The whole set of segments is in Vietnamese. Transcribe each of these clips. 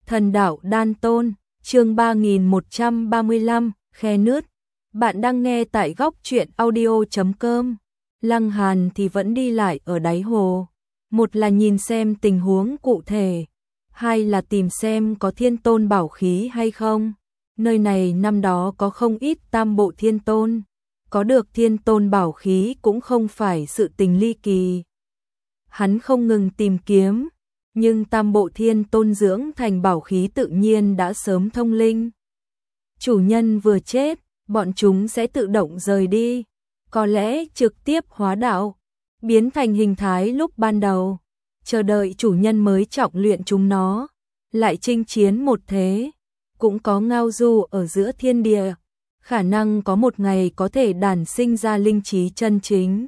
Thần đạo Đan Tôn, chương 3135, khe nứt. Bạn đang nghe tại góc truyện audio.com. Lăng Hàn thì vẫn đi lại ở đáy hồ. Một là nhìn xem tình huống cụ thể, hai là tìm xem có thiên tôn bảo khí hay không. Nơi này năm đó có không ít tam bộ thiên tôn, có được thiên tôn bảo khí cũng không phải sự tình ly kỳ. Hắn không ngừng tìm kiếm, nhưng tam bộ thiên tôn dưỡng thành bảo khí tự nhiên đã sớm thông linh. Chủ nhân vừa chết, bọn chúng sẽ tự động rời đi, có lẽ trực tiếp hóa đạo, biến thành hình thái lúc ban đầu, chờ đợi chủ nhân mới trọng luyện chúng nó, lại chinh chiến một thế. Cũng có ngao du ở giữa thiên địa, khả năng có một ngày có thể đản sinh ra linh trí chân chính,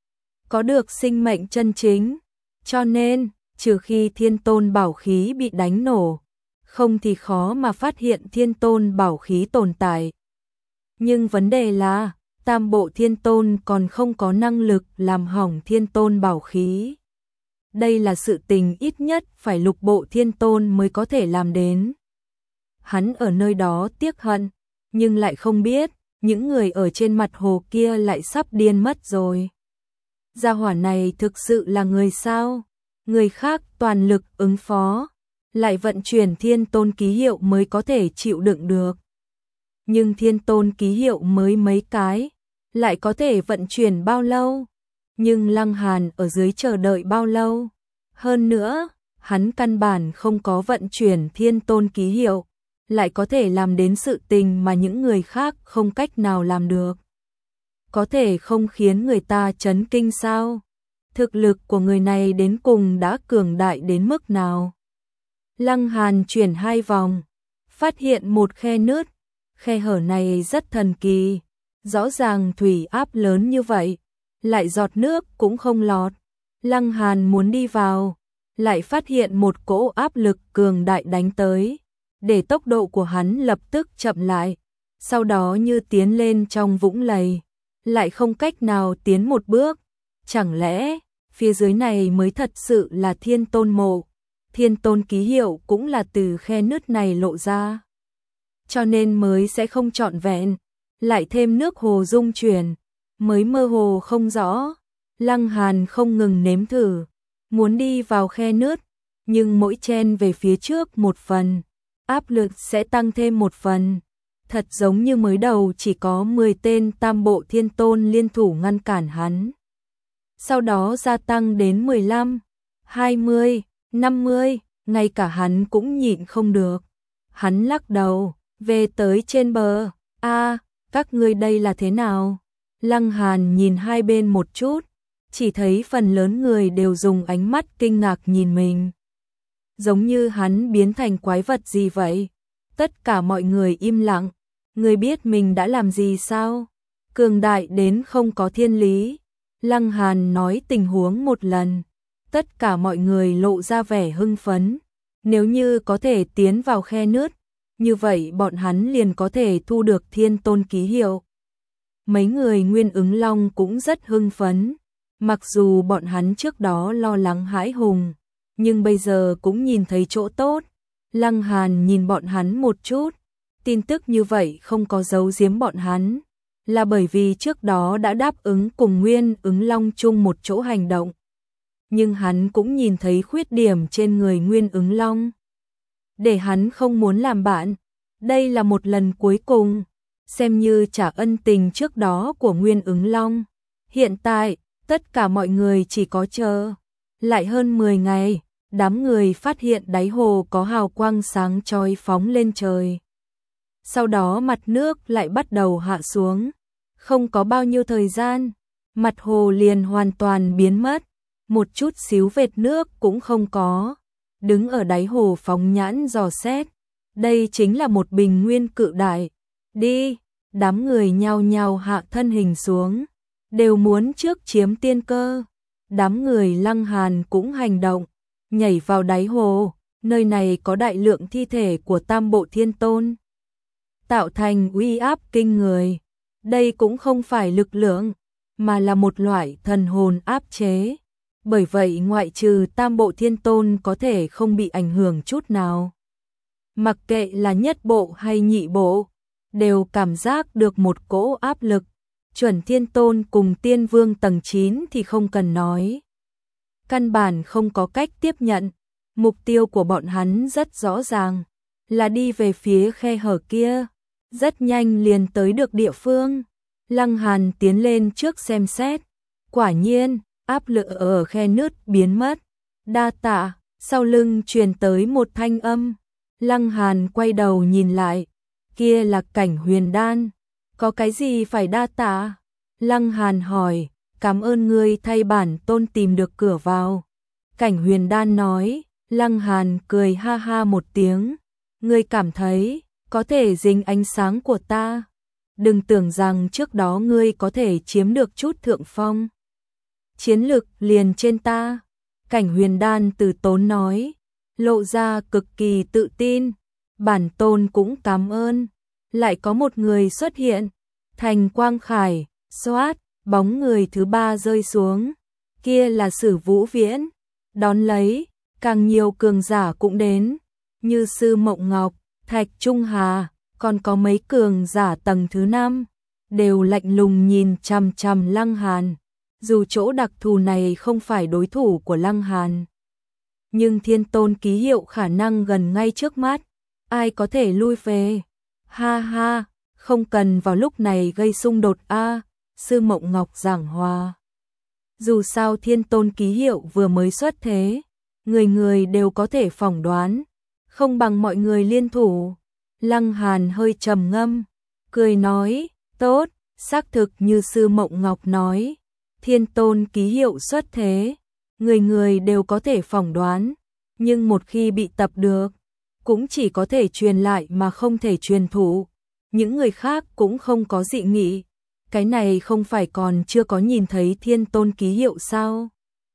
có được sinh mệnh chân chính, cho nên trừ khi thiên tôn bảo khí bị đánh nổ, không thì khó mà phát hiện thiên tôn bảo khí tồn tại. Nhưng vấn đề là, tam bộ thiên tôn còn không có năng lực làm hỏng thiên tôn bảo khí. Đây là sự tình ít nhất phải lục bộ thiên tôn mới có thể làm đến. Hắn ở nơi đó tiếc hận, nhưng lại không biết, những người ở trên mặt hồ kia lại sắp điên mất rồi. Gia hỏa này thực sự là người sao? Người khác toàn lực ứng phó, lại vận chuyển thiên tôn ký hiệu mới có thể chịu đựng được. Nhưng thiên tôn ký hiệu mới mấy cái, lại có thể vận chuyển bao lâu? Nhưng Lăng Hàn ở dưới chờ đợi bao lâu? Hơn nữa, hắn căn bản không có vận chuyển thiên tôn ký hiệu, lại có thể làm đến sự tình mà những người khác không cách nào làm được. Có thể không khiến người ta chấn kinh sao? Thực lực của người này đến cùng đã cường đại đến mức nào? Lăng Hàn chuyển 2 vòng, phát hiện một khe nứt, khe hở này rất thần kỳ, rõ ràng thủy áp lớn như vậy, lại giọt nước cũng không lọt. Lăng Hàn muốn đi vào, lại phát hiện một cỗ áp lực cường đại đánh tới, để tốc độ của hắn lập tức chậm lại, sau đó như tiến lên trong vũng lầy, lại không cách nào tiến một bước. Chẳng lẽ phía dưới này mới thật sự là thiên tôn mộ, thiên tôn ký hiệu cũng là từ khe nứt này lộ ra, cho nên mới sẽ không trọn vẹn, lại thêm nước hồ rung chuyển, mới mơ hồ không rõ. Lăng Hàn không ngừng nếm thử, muốn đi vào khe nứt, nhưng mỗi chen về phía trước một phần, áp lực sẽ tăng thêm một phần, thật giống như mới đầu chỉ có 10 tên tam bộ thiên tôn liên thủ ngăn cản hắn. Sau đó gia tăng đến 15, 20, 50, ngay cả hắn cũng nhịn không được. Hắn lắc đầu, về tới trên bờ, các ngươi đây là thế nào? Lăng Hàn nhìn hai bên một chút, chỉ thấy phần lớn người đều dùng ánh mắt kinh ngạc nhìn mình. Giống như hắn biến thành quái vật gì vậy? Tất cả mọi người im lặng, người biết mình đã làm gì sao? Cường đại đến không có thiên lý. Lăng Hàn nói tình huống một lần, tất cả mọi người lộ ra vẻ hưng phấn. Nếu như có thể tiến vào khe nứt, như vậy bọn hắn liền có thể thu được thiên tôn ký hiệu. Mấy người Nguyên Ứng Long cũng rất hưng phấn, mặc dù bọn hắn trước đó lo lắng hãi hùng, nhưng bây giờ cũng nhìn thấy chỗ tốt. Lăng Hàn nhìn bọn hắn một chút, tin tức như vậy không có giấu giếm bọn hắn, là bởi vì trước đó đã đáp ứng cùng Nguyên Ứng Long chung một chỗ hành động. Nhưng hắn cũng nhìn thấy khuyết điểm trên người Nguyên Ứng Long, để hắn không muốn làm bạn. Đây là một lần cuối cùng, xem như trả ân tình trước đó của Nguyên Ứng Long. Hiện tại, tất cả mọi người chỉ có chờ. Lại hơn 10 ngày, đám người phát hiện đáy hồ có hào quang sáng chói phóng lên trời. Sau đó mặt nước lại bắt đầu hạ xuống. Không có bao nhiêu thời gian, mặt hồ liền hoàn toàn biến mất, một chút xíu vệt nước cũng không có. Đứng ở đáy hồ phóng nhãn dò xét, đây chính là một bình nguyên cự đại. Đi, đám người nhao nhao hạ thân hình xuống, đều muốn trước chiếm tiên cơ. Đám người Lăng Hàn cũng hành động, nhảy vào đáy hồ, nơi này có đại lượng thi thể của tam bộ thiên tôn, tạo thành uy áp kinh người. Đây cũng không phải lực lượng, mà là một loại thần hồn áp chế. Bởi vậy ngoại trừ tam bộ thiên tôn có thể không bị ảnh hưởng chút nào. Mặc kệ là nhất bộ hay nhị bộ, đều cảm giác được một cỗ áp lực. Chuẩn Thiên Tôn cùng Tiên Vương tầng 9 thì không cần nói. Căn bản không có cách tiếp nhận. Mục tiêu của bọn hắn rất rõ ràng, là đi về phía khe hở kia. Rất nhanh liền tới được địa phương. Lăng Hàn tiến lên trước xem xét. Quả nhiên, áp lực ở khe nứt biến mất. Đa tạ, sau lưng truyền tới một thanh âm. Lăng Hàn quay đầu nhìn lại. Kia là Cảnh Huyền Đan. Có cái gì phải đa tạ? Lăng Hàn hỏi, cảm ơn ngươi thay bản tôn tìm được cửa vào. Cảnh Huyền Đan nói. Lăng Hàn cười ha ha một tiếng. Ngươi cảm thấy có thể dính ánh sáng của ta. Đừng tưởng rằng trước đó ngươi có thể chiếm được chút thượng phong. Chiến lực liền trên ta. Cảnh Huyền Đan từ tốn nói, lộ ra cực kỳ tự tin. Bản tôn cũng cảm ơn. Lại có một người xuất hiện. Thành Quang Khải, xoát, bóng người thứ ba rơi xuống. Kia là Sử Vũ Viễn. Đón lấy, càng nhiều cường giả cũng đến. Như Sư Mộng Ngọc, Thạch Trung Hà, còn có mấy cường giả tầng thứ 5. Đều lạnh lùng nhìn chằm chằm Lăng Hàn. Dù chỗ đặc thù này không phải đối thủ của Lăng Hàn, nhưng Thiên Tôn ký hiệu khả năng gần ngay trước mắt. Ai có thể lui về? Ha ha, không cần vào lúc này gây xung đột a. Sư Mộng Ngọc giảng hòa. Dù sao Thiên Tôn ký hiệu vừa mới xuất thế, người người đều có thể phỏng đoán, không bằng mọi người liên thủ. Lăng Hàn hơi trầm ngâm, cười nói, tốt, xác thực như Sư Mộng Ngọc nói. Thiên Tôn ký hiệu xuất thế, người người đều có thể phỏng đoán, nhưng một khi bị tập được, cũng chỉ có thể truyền lại mà không thể truyền thụ. Những người khác cũng không có dị nghị. Cái này không phải còn chưa có nhìn thấy Thiên Tôn ký hiệu sao?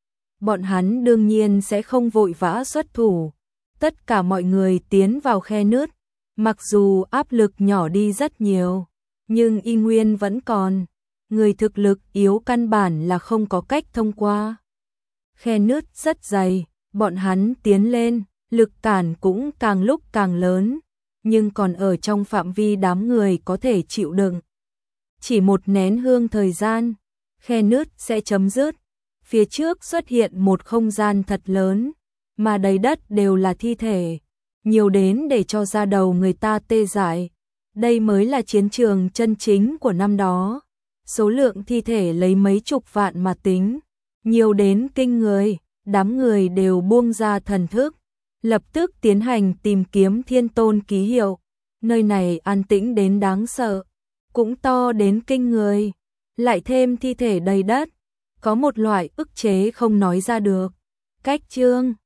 Bọn hắn đương nhiên sẽ không vội vã xuất thủ. Tất cả mọi người tiến vào khe nứt, mặc dù áp lực nhỏ đi rất nhiều, nhưng y nguyên vẫn còn. Người thực lực yếu căn bản là không có cách thông qua. Khe nứt rất dày, bọn hắn tiến lên, lực cản cũng càng lúc càng lớn, nhưng còn ở trong phạm vi đám người có thể chịu đựng. Chỉ một nén hương thời gian, khe nứt sẽ chấm dứt. Phía trước xuất hiện một không gian thật lớn, mà đầy đất đều là thi thể, nhiều đến để cho da đầu người ta tê dại. Đây mới là chiến trường chân chính của năm đó. Số lượng thi thể lấy mấy chục vạn mà tính, nhiều đến kinh người. Đám người đều buông ra thần thức, lập tức tiến hành tìm kiếm Thiên Tôn ký hiệu. Nơi này an tĩnh đến đáng sợ, cũng to đến kinh người, lại thêm thi thể đầy đất, có một loại ức chế không nói ra được. Cách chương